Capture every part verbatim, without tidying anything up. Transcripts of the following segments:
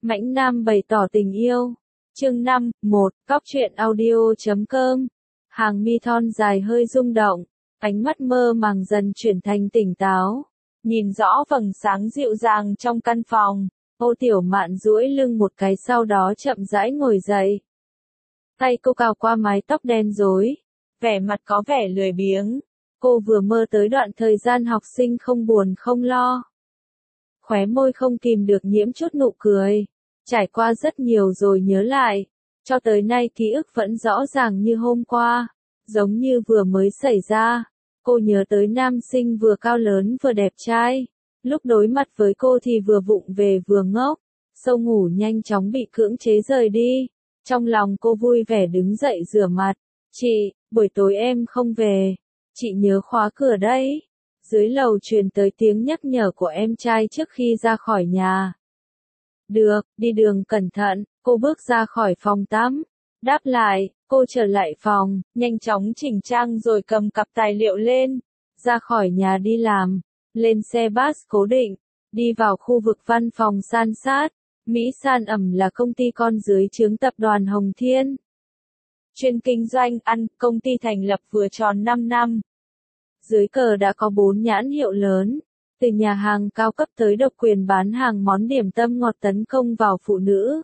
Mãnh Nam bày tỏ tình yêu. Chương năm, một, Cóc truyện audio chấm com. Hàng mi thon dài hơi rung động, ánh mắt mơ màng dần chuyển thành tỉnh táo. Nhìn rõ vầng sáng dịu dàng trong căn phòng, Ô Tiểu Mạn duỗi lưng một cái sau đó chậm rãi ngồi dậy. Tay cô cào qua mái tóc đen rối, vẻ mặt có vẻ lười biếng. Cô vừa mơ tới đoạn thời gian học sinh không buồn không lo. Khóe môi không kìm được nhiễm chút nụ cười. Trải qua rất nhiều rồi nhớ lại, cho tới nay ký ức vẫn rõ ràng như hôm qua, giống như vừa mới xảy ra. Cô nhớ tới nam sinh vừa cao lớn vừa đẹp trai, lúc đối mặt với cô thì vừa vụng về vừa ngốc. Sâu ngủ nhanh chóng bị cưỡng chế rời đi. Trong lòng cô vui vẻ đứng dậy rửa mặt. Chị, buổi tối em không về. Chị nhớ khóa cửa đấy. Dưới lầu truyền tới tiếng nhắc nhở của em trai trước khi ra khỏi nhà. Được, đi đường cẩn thận. Cô bước ra khỏi phòng tắm. Đáp lại, cô trở lại phòng, nhanh chóng chỉnh trang rồi cầm cặp tài liệu lên. Ra khỏi nhà đi làm, lên xe bus cố định, đi vào khu vực văn phòng san sát. Mỹ San Ẩm là công ty con dưới trướng tập đoàn Hồng Thiên. Chuyên kinh doanh ăn, công ty thành lập vừa tròn năm năm. Dưới cờ đã có bốn nhãn hiệu lớn, từ nhà hàng cao cấp tới độc quyền bán hàng món điểm tâm ngọt tấn công vào phụ nữ.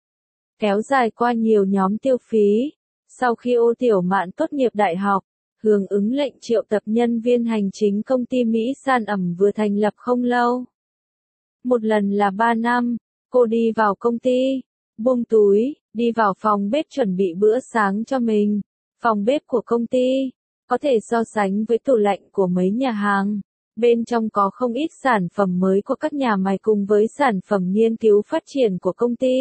Kéo dài qua nhiều nhóm tiêu phí. Sau khi Ô Tiểu Mạn tốt nghiệp đại học, hưởng ứng lệnh triệu tập nhân viên hành chính công ty Mỹ San Ẩm vừa thành lập không lâu. Một lần là ba năm, cô đi vào công ty, buông túi, đi vào phòng bếp chuẩn bị bữa sáng cho mình. Phòng bếp của công ty có thể so sánh với tủ lạnh của mấy nhà hàng. Bên trong có không ít sản phẩm mới của các nhà máy cùng với sản phẩm nghiên cứu phát triển của công ty.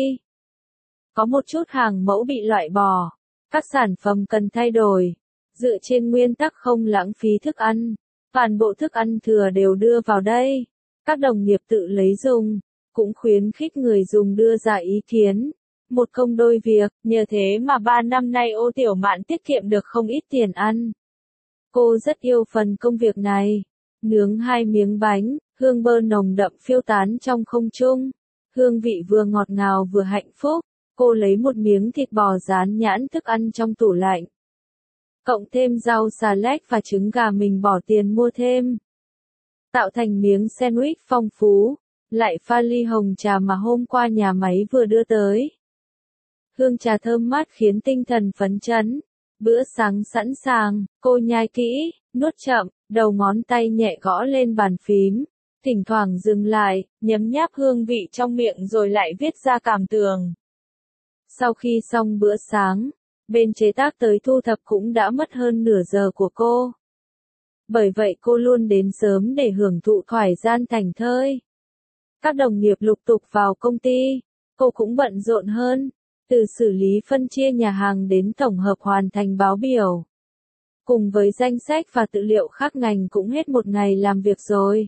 Có một chút hàng mẫu bị loại bỏ, các sản phẩm cần thay đổi. Dựa trên nguyên tắc không lãng phí thức ăn, toàn bộ thức ăn thừa đều đưa vào đây. Các đồng nghiệp tự lấy dùng, cũng khuyến khích người dùng đưa ra ý kiến. Một công đôi việc, nhờ thế mà ba năm nay Ô Tiểu Mạn tiết kiệm được không ít tiền ăn. Cô rất yêu phần công việc này. Nướng hai miếng bánh, hương bơ nồng đậm phiêu tán trong không trung. Hương vị vừa ngọt ngào vừa hạnh phúc. Cô lấy một miếng thịt bò rán nhãn thức ăn trong tủ lạnh. Cộng thêm rau xà lách và trứng gà mình bỏ tiền mua thêm. Tạo thành miếng sandwich phong phú. Lại pha ly hồng trà mà hôm qua nhà máy vừa đưa tới. Hương trà thơm mát khiến tinh thần phấn chấn. Bữa sáng sẵn sàng, cô nhai kỹ, nuốt chậm, đầu ngón tay nhẹ gõ lên bàn phím. Thỉnh thoảng dừng lại, nhấm nháp hương vị trong miệng rồi lại viết ra cảm tưởng. Sau khi xong bữa sáng, bên chế tác tới thu thập cũng đã mất hơn nửa giờ của cô. Bởi vậy cô luôn đến sớm để hưởng thụ thoải gian thảnh thơi. Các đồng nghiệp lục tục vào công ty, cô cũng bận rộn hơn, từ xử lý phân chia nhà hàng đến tổng hợp hoàn thành báo biểu. Cùng với danh sách và tư liệu khác ngành cũng hết một ngày làm việc rồi.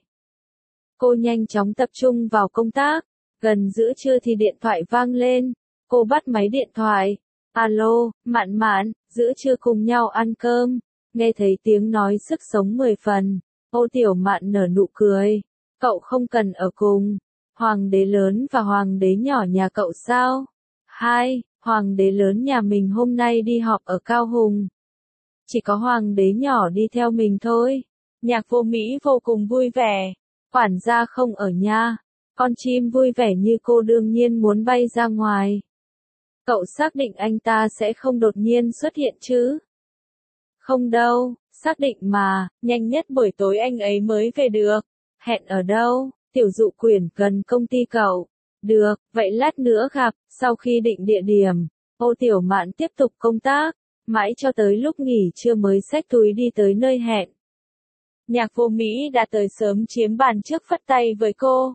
Cô nhanh chóng tập trung vào công tác, gần giữa trưa thì điện thoại vang lên, cô bắt máy điện thoại. Alo, Mạn Mạn, giữa trưa cùng nhau ăn cơm. Nghe thấy tiếng nói sức sống mười phần, Ô Tiểu Mạn nở nụ cười. Cậu không cần ở cùng. Hoàng đế lớn và hoàng đế nhỏ nhà cậu sao? Hai, hoàng đế lớn nhà mình hôm nay đi họp ở Cao Hùng. Chỉ có hoàng đế nhỏ đi theo mình thôi. Nhạc Vô Mỹ vô cùng vui vẻ. Quản gia không ở nhà. Con chim vui vẻ như cô đương nhiên muốn bay ra ngoài. Cậu xác định anh ta sẽ không đột nhiên xuất hiện chứ? Không đâu, xác định mà, nhanh nhất buổi tối anh ấy mới về được. Hẹn ở đâu? Tiểu Dụ Quyển gần công ty cậu. Được, vậy lát nữa gặp. Sau khi định địa điểm, Ô Tiểu Mạn tiếp tục công tác, mãi cho tới lúc nghỉ trưa mới xách túi đi tới nơi hẹn. Nhạc Vô Mỹ đã tới sớm chiếm bàn trước phất tay với cô.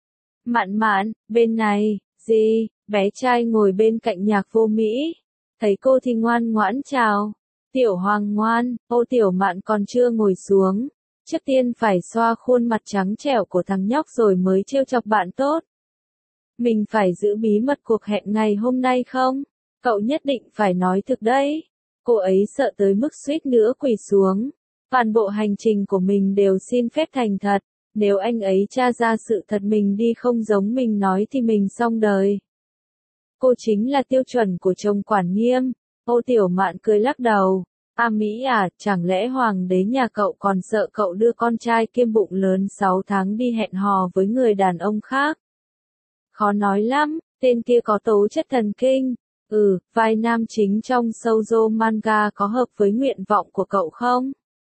Mạn Mạn, bên này, gì? Bé trai ngồi bên cạnh Nhạc Vô Mỹ. Thấy cô thì ngoan ngoãn chào. Tiểu Hoàng ngoan. Ô Tiểu Mạn còn chưa ngồi xuống. Trước tiên phải xoa khuôn mặt trắng trẻo của thằng nhóc rồi mới trêu chọc bạn tốt. Mình phải giữ bí mật cuộc hẹn ngày hôm nay không? Cậu nhất định phải nói thực đấy. Cô ấy sợ tới mức suýt nữa quỳ xuống. Toàn bộ hành trình của mình đều xin phép thành thật. Nếu anh ấy tra ra sự thật mình đi không giống mình nói thì mình xong đời. Cô chính là tiêu chuẩn của chồng quản nghiêm. Ô Tiểu Mạn cười lắc đầu. A Mỹ à, chẳng lẽ hoàng đế nhà cậu còn sợ cậu đưa con trai kiêm bụng lớn sáu tháng đi hẹn hò với người đàn ông khác? Khó nói lắm, tên kia có tố chất thần kinh. Ừ, vai nam chính trong shoujo manga có hợp với nguyện vọng của cậu không?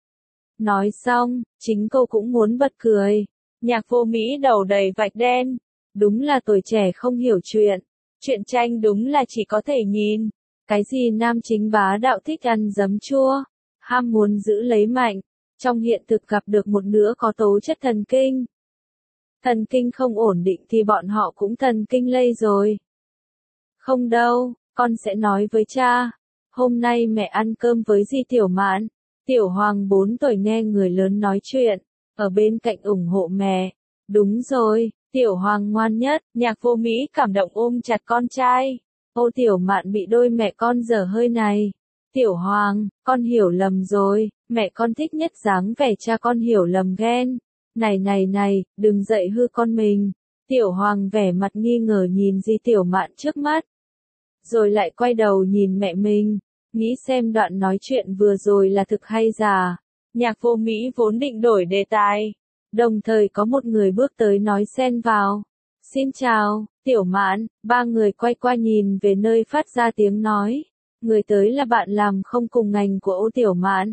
Nói xong, chính cô cũng muốn bật cười. Nhạc Vô Mỹ đầu đầy vạch đen. Đúng là tuổi trẻ không hiểu chuyện. Chuyện tranh đúng là chỉ có thể nhìn. Cái gì nam chính bá đạo thích ăn giấm chua, ham muốn giữ lấy mạnh, trong hiện thực gặp được một nửa có tố chất thần kinh. Thần kinh không ổn định thì bọn họ cũng thần kinh lây rồi. Không đâu, con sẽ nói với cha. Hôm nay mẹ ăn cơm với dì Tiểu Mạn. Tiểu Hoàng bốn tuổi nghe người lớn nói chuyện, ở bên cạnh ủng hộ mẹ. Đúng rồi, Tiểu Hoàng ngoan nhất. Nhạc Vô Mỹ cảm động ôm chặt con trai. Ô Tiểu Mạn bị đôi mẹ con dở hơi này. Tiểu Hoàng, con hiểu lầm rồi, mẹ con thích nhất dáng vẻ cha con hiểu lầm ghen. Này này này, đừng dạy hư con mình. Tiểu Hoàng vẻ mặt nghi ngờ nhìn dì Tiểu Mạn trước mắt. Rồi lại quay đầu nhìn mẹ mình, nghĩ xem đoạn nói chuyện vừa rồi là thực hay giả. Nhạc Vô Mỹ vốn định đổi đề tài. Đồng thời có một người bước tới nói xen vào. Xin chào, Tiểu Mạn. Ba người quay qua nhìn về nơi phát ra tiếng nói. Người tới là bạn làm không cùng ngành của Ô Tiểu Mạn.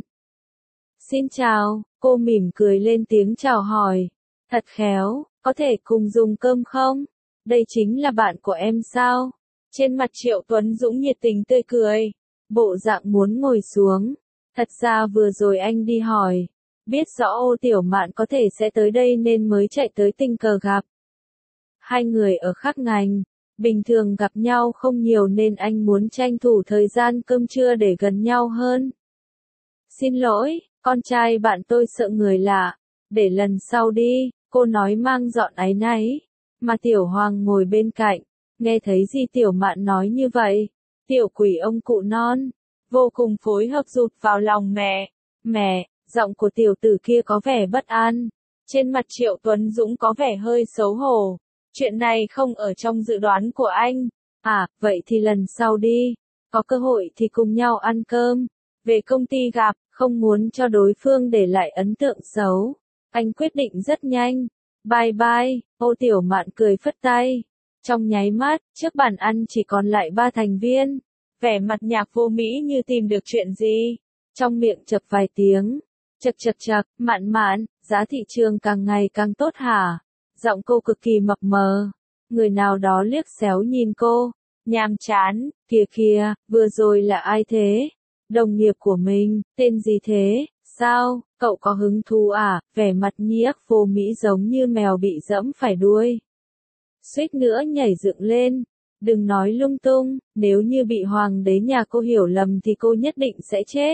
Xin chào, cô mỉm cười lên tiếng chào hỏi. Thật khéo, có thể cùng dùng cơm không? Đây chính là bạn của em sao? Trên mặt Triệu Tuấn Dũng nhiệt tình tươi cười. Bộ dạng muốn ngồi xuống. Thật ra vừa rồi anh đi hỏi. Biết rõ Ô Tiểu Mạn có thể sẽ tới đây nên mới chạy tới tình cờ gặp. Hai người ở khác ngành, bình thường gặp nhau không nhiều nên anh muốn tranh thủ thời gian cơm trưa để gần nhau hơn. Xin lỗi, con trai bạn tôi sợ người lạ, để lần sau đi, cô nói mang dọn áy náy. Mà Tiểu Hoàng ngồi bên cạnh, nghe thấy dì Tiểu Mạn nói như vậy, tiểu quỷ ông cụ non, vô cùng phối hợp rụt vào lòng mẹ. Mẹ, giọng của tiểu tử kia có vẻ bất an. Trên mặt Triệu Tuấn Dũng có vẻ hơi xấu hổ. Chuyện này không ở trong dự đoán của anh. À, vậy thì lần sau đi. Có cơ hội thì cùng nhau ăn cơm. Về công ty gặp, không muốn cho đối phương để lại ấn tượng xấu. Anh quyết định rất nhanh. Bye bye, Ô Tiểu Mạn cười phất tay. Trong nháy mắt, trước bàn ăn chỉ còn lại ba thành viên. Vẻ mặt Nhạc Vô Mỹ như tìm được chuyện gì. Trong miệng chập vài tiếng. Chật chật chật, Mạn Mạn, giá thị trường càng ngày càng tốt hả? Giọng cô cực kỳ mập mờ. Người nào đó liếc xéo nhìn cô. Nhàm chán, kìa kìa, vừa rồi là ai thế? Đồng nghiệp của mình, tên gì thế? Sao, cậu có hứng thú à? Vẻ mặt Nhạc Vô Mỹ giống như mèo bị dẫm phải đuôi. Suýt nữa nhảy dựng lên. Đừng nói lung tung, nếu như bị hoàng đế nhà cô hiểu lầm thì cô nhất định sẽ chết.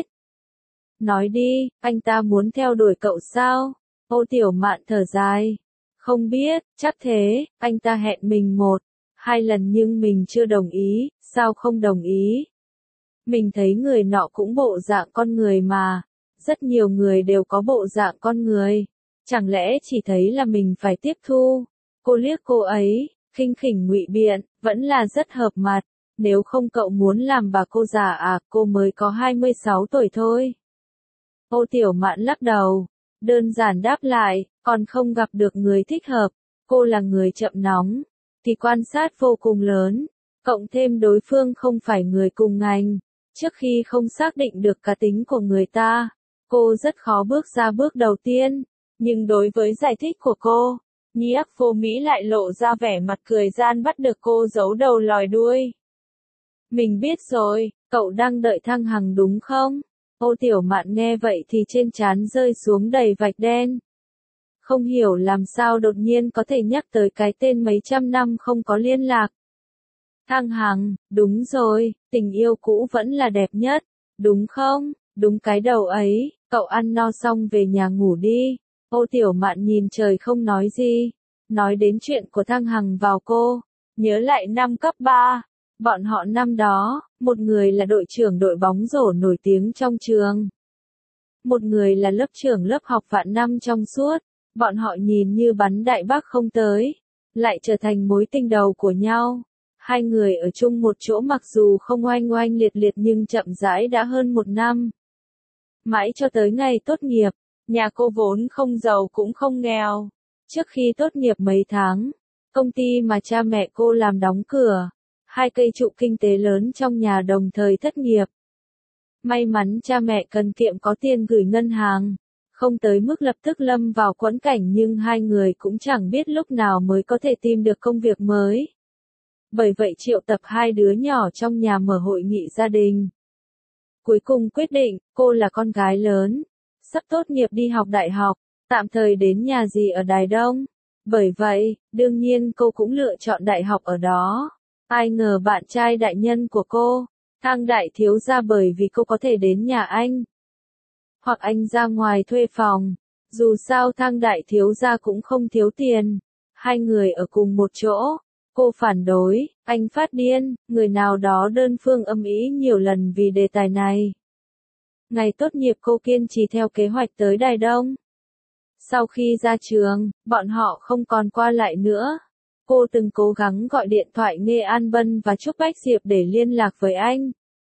Nói đi, anh ta muốn theo đuổi cậu sao? Ô Tiểu Mạn thở dài. Không biết, chắc thế, anh ta hẹn mình một, hai lần nhưng mình chưa đồng ý, sao không đồng ý? Mình thấy người nọ cũng bộ dạng con người mà, rất nhiều người đều có bộ dạng con người, chẳng lẽ chỉ thấy là mình phải tiếp thu? Cô liếc cô ấy, khinh khỉnh ngụy biện, vẫn là rất hợp mặt, nếu không cậu muốn làm bà cô già à, cô mới có hai mươi sáu tuổi thôi. Ô Tiểu Mạn lắc đầu, đơn giản đáp lại, còn không gặp được người thích hợp, cô là người chậm nóng, thì quan sát vô cùng lớn, cộng thêm đối phương không phải người cùng ngành, trước khi không xác định được cá tính của người ta, cô rất khó bước ra bước đầu tiên, nhưng đối với giải thích của cô, Nhạc Vô Mỹ lại lộ ra vẻ mặt cười gian bắt được cô giấu đầu lòi đuôi. Mình biết rồi, cậu đang đợi Thăng Hằng đúng không? Ô Tiểu Mạn nghe vậy thì trên trán rơi xuống đầy vạch đen. Không hiểu làm sao đột nhiên có thể nhắc tới cái tên mấy trăm năm không có liên lạc. Thăng Hằng, đúng rồi, tình yêu cũ vẫn là đẹp nhất, đúng không? Đúng cái đầu ấy, cậu ăn no xong về nhà ngủ đi. Ô Tiểu Mạn nhìn trời không nói gì, nói đến chuyện của Thăng Hằng vào cô, nhớ lại năm cấp ba. Bọn họ năm đó, một người là đội trưởng đội bóng rổ nổi tiếng trong trường. Một người là lớp trưởng lớp học vạn năm trong suốt. Bọn họ nhìn như bắn đại bác không tới, lại trở thành mối tình đầu của nhau. Hai người ở chung một chỗ mặc dù không oanh oanh liệt liệt nhưng chậm rãi đã hơn một năm. Mãi cho tới ngày tốt nghiệp, nhà cô vốn không giàu cũng không nghèo. Trước khi tốt nghiệp mấy tháng, công ty mà cha mẹ cô làm đóng cửa, hai cây trụ kinh tế lớn trong nhà đồng thời thất nghiệp. May mắn cha mẹ cần kiệm có tiền gửi ngân hàng, không tới mức lập tức lâm vào quẫn cảnh nhưng hai người cũng chẳng biết lúc nào mới có thể tìm được công việc mới. Bởi vậy triệu tập hai đứa nhỏ trong nhà mở hội nghị gia đình. Cuối cùng quyết định, cô là con gái lớn, sắp tốt nghiệp đi học đại học, tạm thời đến nhà dì ở Đài Đông. Bởi vậy, đương nhiên cô cũng lựa chọn đại học ở đó. Ai ngờ bạn trai đại nhân của cô, Thang đại thiếu gia bởi vì cô có thể đến nhà anh. Hoặc anh ra ngoài thuê phòng, dù sao Thang đại thiếu gia cũng không thiếu tiền. Hai người ở cùng một chỗ, cô phản đối, anh phát điên, người nào đó đơn phương âm ý nhiều lần vì đề tài này. Ngày tốt nghiệp cô kiên trì theo kế hoạch tới Đài Đông. Sau khi ra trường, bọn họ không còn qua lại nữa. Cô từng cố gắng gọi điện thoại Nghê An Bân và Trúc Bách Diệp để liên lạc với anh.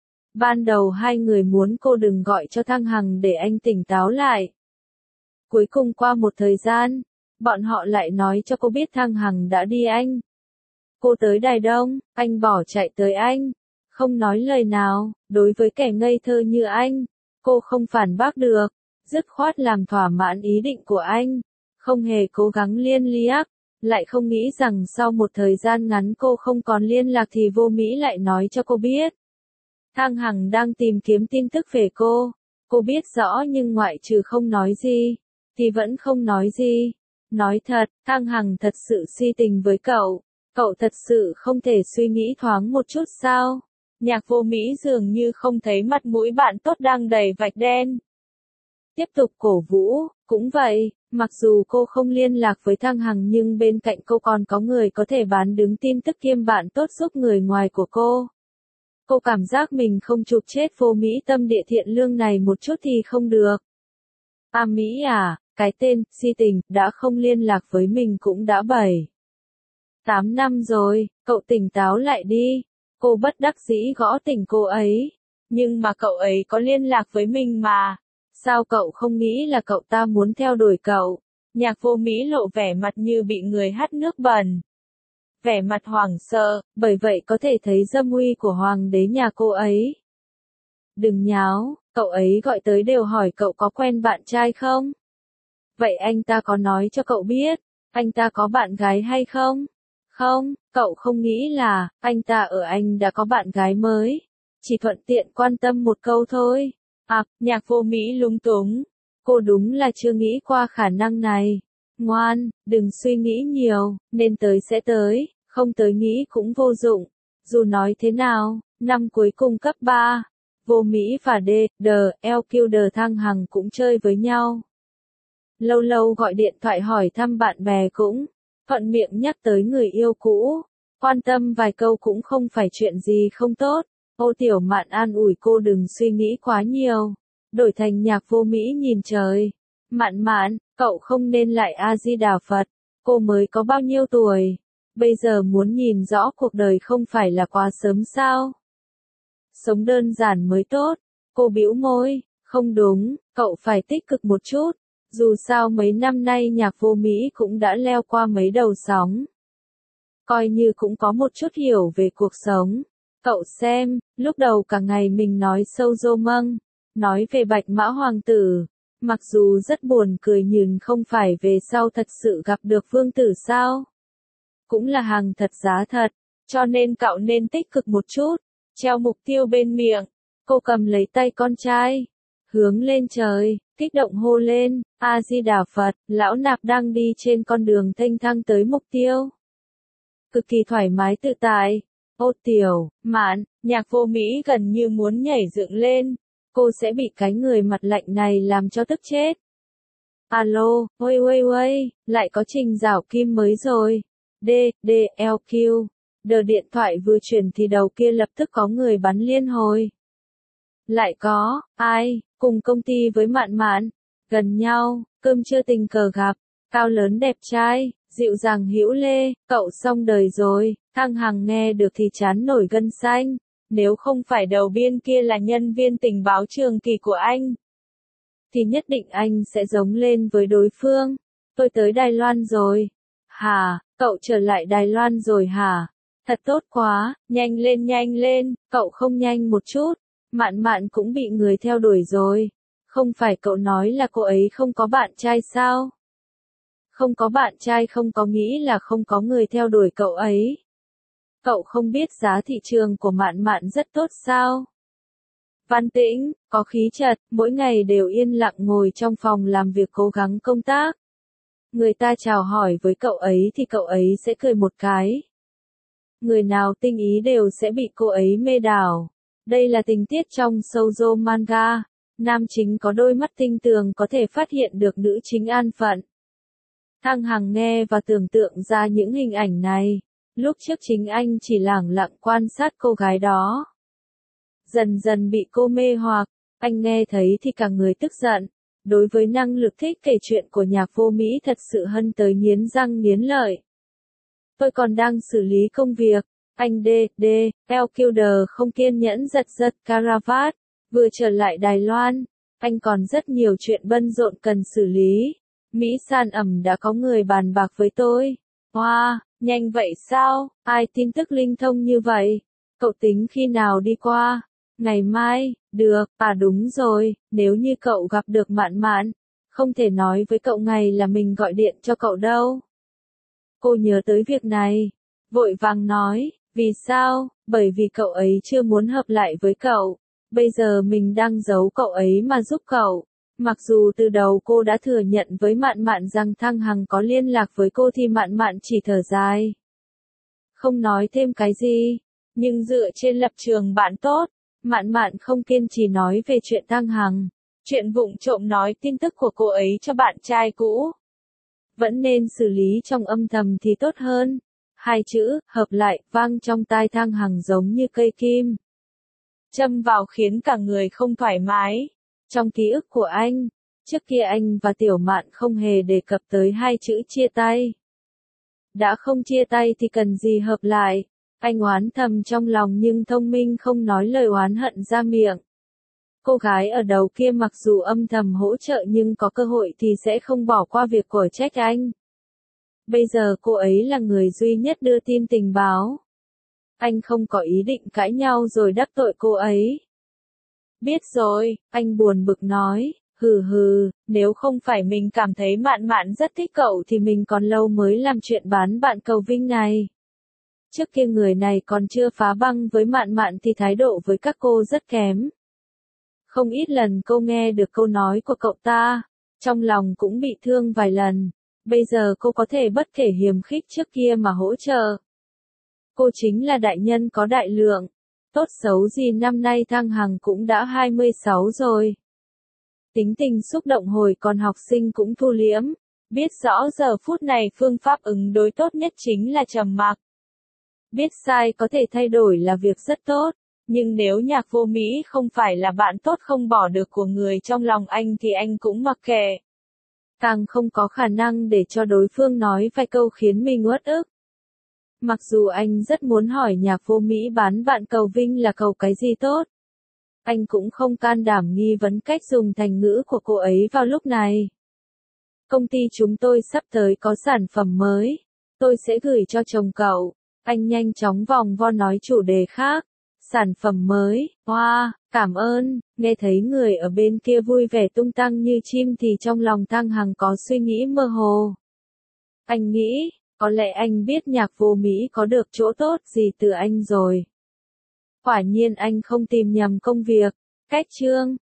Ban đầu hai người muốn cô đừng gọi cho Thăng Hằng để anh tỉnh táo lại. Cuối cùng qua một thời gian, bọn họ lại nói cho cô biết Thăng Hằng đã đi Anh. Cô tới Đài Đông, anh bỏ chạy tới Anh. Không nói lời nào, đối với kẻ ngây thơ như anh, cô không phản bác được, dứt khoát làm thỏa mãn ý định của anh, không hề cố gắng liên liác. Lại không nghĩ rằng sau một thời gian ngắn cô không còn liên lạc thì Vô Mỹ lại nói cho cô biết. Thang Hằng đang tìm kiếm tin tức về cô. Cô biết rõ nhưng ngoại trừ không nói gì, thì vẫn không nói gì. Nói thật, Thang Hằng thật sự si tình với cậu. Cậu thật sự không thể suy nghĩ thoáng một chút sao? Nhạc Vô Mỹ dường như không thấy mặt mũi bạn tốt đang đầy vạch đen. Tiếp tục cổ vũ, cũng vậy, mặc dù cô không liên lạc với Thăng Hằng nhưng bên cạnh cô còn có người có thể bán đứng tin tức kiêm bạn tốt giúp người ngoài của cô. Cô cảm giác mình không chụp chết Vô Mỹ tâm địa thiện lương này một chút thì không được. À Mỹ à, cái tên, si tình, đã không liên lạc với mình cũng đã bảy. Tám năm rồi, cậu tỉnh táo lại đi. Cô bất đắc dĩ gõ tỉnh cô ấy. Nhưng mà cậu ấy có liên lạc với mình mà. Sao cậu không nghĩ là cậu ta muốn theo đuổi cậu? Nhạc Vô Mỹ lộ vẻ mặt như bị người hắt nước bẩn. Vẻ mặt hoảng sợ, bởi vậy có thể thấy dâm uy của hoàng đế nhà cô ấy. Đừng nháo, cậu ấy gọi tới đều hỏi cậu có quen bạn trai không? Vậy anh ta có nói cho cậu biết, anh ta có bạn gái hay không? Không, cậu không nghĩ là, anh ta ở Anh đã có bạn gái mới. Chỉ thuận tiện quan tâm một câu thôi. À, Nhạc Vô Mỹ lúng túng. Cô đúng là chưa nghĩ qua khả năng này. Ngoan, đừng suy nghĩ nhiều, nên tới sẽ tới, không tới nghĩ cũng vô dụng. Dù nói thế nào, năm cuối cùng cấp ba, Vô Mỹ và D, D, L Q D Thăng Hằng cũng chơi với nhau. Lâu lâu gọi điện thoại hỏi thăm bạn bè cũng, thuận miệng nhắc tới người yêu cũ, quan tâm vài câu cũng không phải chuyện gì không tốt. Ô Tiểu Mạn an ủi cô đừng suy nghĩ quá nhiều. Đổi thành Nhạc Vô Mỹ nhìn trời. Mạn Mạn, cậu không nên lại A-di-đà Phật. Cô mới có bao nhiêu tuổi? Bây giờ muốn nhìn rõ cuộc đời không phải là quá sớm sao? Sống đơn giản mới tốt. Cô bĩu môi. Không đúng, cậu phải tích cực một chút. Dù sao mấy năm nay Nhạc Vô Mỹ cũng đã leo qua mấy đầu sóng. Coi như cũng có một chút hiểu về cuộc sống. Cậu xem, lúc đầu cả ngày mình nói sâu rô mâng, nói về Bạch Mã Hoàng tử, mặc dù rất buồn cười nhưng không phải về sau thật sự gặp được vương tử sao. Cũng là hàng thật giá thật, cho nên cậu nên tích cực một chút, treo mục tiêu bên miệng. Cô cầm lấy tay con trai, hướng lên trời, kích động hô lên, A-di-đà Phật, lão nạp đang đi trên con đường thênh thang tới mục tiêu. Cực kỳ thoải mái tự tại. Ô Tiểu Mạn, Nhạc Vô Mỹ gần như muốn nhảy dựng lên, cô sẽ bị cái người mặt lạnh này làm cho tức chết. Alo, ôi ôi ôi, lại có Trình Giảo Kim mới rồi. D, D, L Q. Đờ điện thoại vừa chuyển thì đầu kia lập tức có người bắn liên hồi. Lại có, ai, cùng công ty với Mạn Mạn, gần nhau, cơm chưa tình cờ gặp. Cao lớn đẹp trai, dịu dàng hữu lê, cậu xong đời rồi. Thăng Hằng nghe được thì chán nổi gân xanh. Nếu không phải đầu biên kia là nhân viên tình báo Trường Kỳ của anh, thì nhất định anh sẽ giống lên với đối phương. Tôi tới Đài Loan rồi. Hả, cậu trở lại Đài Loan rồi hả? Thật tốt quá, nhanh lên nhanh lên, cậu không nhanh một chút. Mạn Mạn cũng bị người theo đuổi rồi. Không phải cậu nói là cô ấy không có bạn trai sao? Không có bạn trai không có nghĩ là không có người theo đuổi cậu ấy. Cậu không biết giá thị trường của Mạn Mạn rất tốt sao? Văn Tĩnh, có khí chất, mỗi ngày đều yên lặng ngồi trong phòng làm việc cố gắng công tác. Người ta chào hỏi với cậu ấy thì cậu ấy sẽ cười một cái. Người nào tinh ý đều sẽ bị cô ấy mê đảo. Đây là tình tiết trong shoujo manga. Nam chính có đôi mắt tinh tường có thể phát hiện được nữ chính an phận. Thăng Hằng nghe và tưởng tượng ra những hình ảnh này. Lúc trước chính anh chỉ lẳng lặng quan sát cô gái đó. Dần dần bị cô mê hoặc, anh nghe thấy thì cả người tức giận. Đối với năng lực thích kể chuyện của Nhạc Vô Mỹ thật sự hân tới nghiến răng nghiến lợi. Tôi còn đang xử lý công việc. Anh D, D, El Kilder không kiên nhẫn giật giật caravat. Vừa trở lại Đài Loan, anh còn rất nhiều chuyện bận rộn cần xử lý. Mỹ San ẩm đã có người bàn bạc với tôi. Wow, nhanh vậy sao? Ai tin tức linh thông như vậy? Cậu tính khi nào đi qua? Ngày mai, được, à đúng rồi, nếu như cậu gặp được Mạn Mạn, không thể nói với cậu ngày là mình gọi điện cho cậu đâu. Cô nhớ tới việc này, vội vàng nói, vì sao? Bởi vì cậu ấy chưa muốn hợp lại với cậu, bây giờ mình đang giấu cậu ấy mà giúp cậu. Mặc dù từ đầu cô đã thừa nhận với Mạn Mạn rằng Thăng Hằng có liên lạc với cô thì Mạn Mạn chỉ thở dài. Không nói thêm cái gì, nhưng dựa trên lập trường bạn tốt, Mạn Mạn không kiên trì nói về chuyện Thăng Hằng. Chuyện vụng trộm nói tin tức của cô ấy cho bạn trai cũ. Vẫn nên xử lý trong âm thầm thì tốt hơn. Hai chữ, hợp lại, vang trong tai Thăng Hằng giống như cây kim. Châm vào khiến cả người không thoải mái. Trong ký ức của anh, trước kia anh và Tiểu Mạn không hề đề cập tới hai chữ chia tay. Đã không chia tay thì cần gì hợp lại. Anh oán thầm trong lòng nhưng thông minh không nói lời oán hận ra miệng. Cô gái ở đầu kia mặc dù âm thầm hỗ trợ nhưng có cơ hội thì sẽ không bỏ qua việc của trách anh. Bây giờ cô ấy là người duy nhất đưa tin tình báo. Anh không có ý định cãi nhau rồi đắc tội cô ấy. Biết rồi, anh buồn bực nói, hừ hừ, nếu không phải mình cảm thấy Mạn Mạn rất thích cậu thì mình còn lâu mới làm chuyện bán bạn cầu vinh này. Trước kia người này còn chưa phá băng với Mạn Mạn thì thái độ với các cô rất kém. Không ít lần cô nghe được câu nói của cậu ta, trong lòng cũng bị thương vài lần. Bây giờ cô có thể bất kể hiềm khích trước kia mà hỗ trợ. Cô chính là đại nhân có đại lượng. Tốt xấu gì năm nay Thăng Hằng cũng đã hai mươi sáu rồi. Tính tình xúc động hồi còn học sinh cũng thu liễm. Biết rõ giờ phút này phương pháp ứng đối tốt nhất chính là trầm mặc. Biết sai có thể thay đổi là việc rất tốt. Nhưng nếu Nhạc Vô Mỹ không phải là bạn tốt không bỏ được của người trong lòng anh thì anh cũng mặc kệ. Càng không có khả năng để cho đối phương nói vài câu khiến mình uất ức. Mặc dù anh rất muốn hỏi Nhạc Vô Mỹ bán bạn cầu vinh là cầu cái gì tốt. Anh cũng không can đảm nghi vấn cách dùng thành ngữ của cô ấy vào lúc này. Công ty chúng tôi sắp tới có sản phẩm mới. Tôi sẽ gửi cho chồng cậu. Anh nhanh chóng vòng vo nói chủ đề khác. Sản phẩm mới, wow, cảm ơn. Nghe thấy người ở bên kia vui vẻ tung tăng như chim thì trong lòng Thăng Hằng có suy nghĩ mơ hồ. Anh nghĩ, có lẽ anh biết Nhạc Vô Mỹ có được chỗ tốt gì từ anh rồi. Quả nhiên anh không tìm nhầm công việc. Cách chương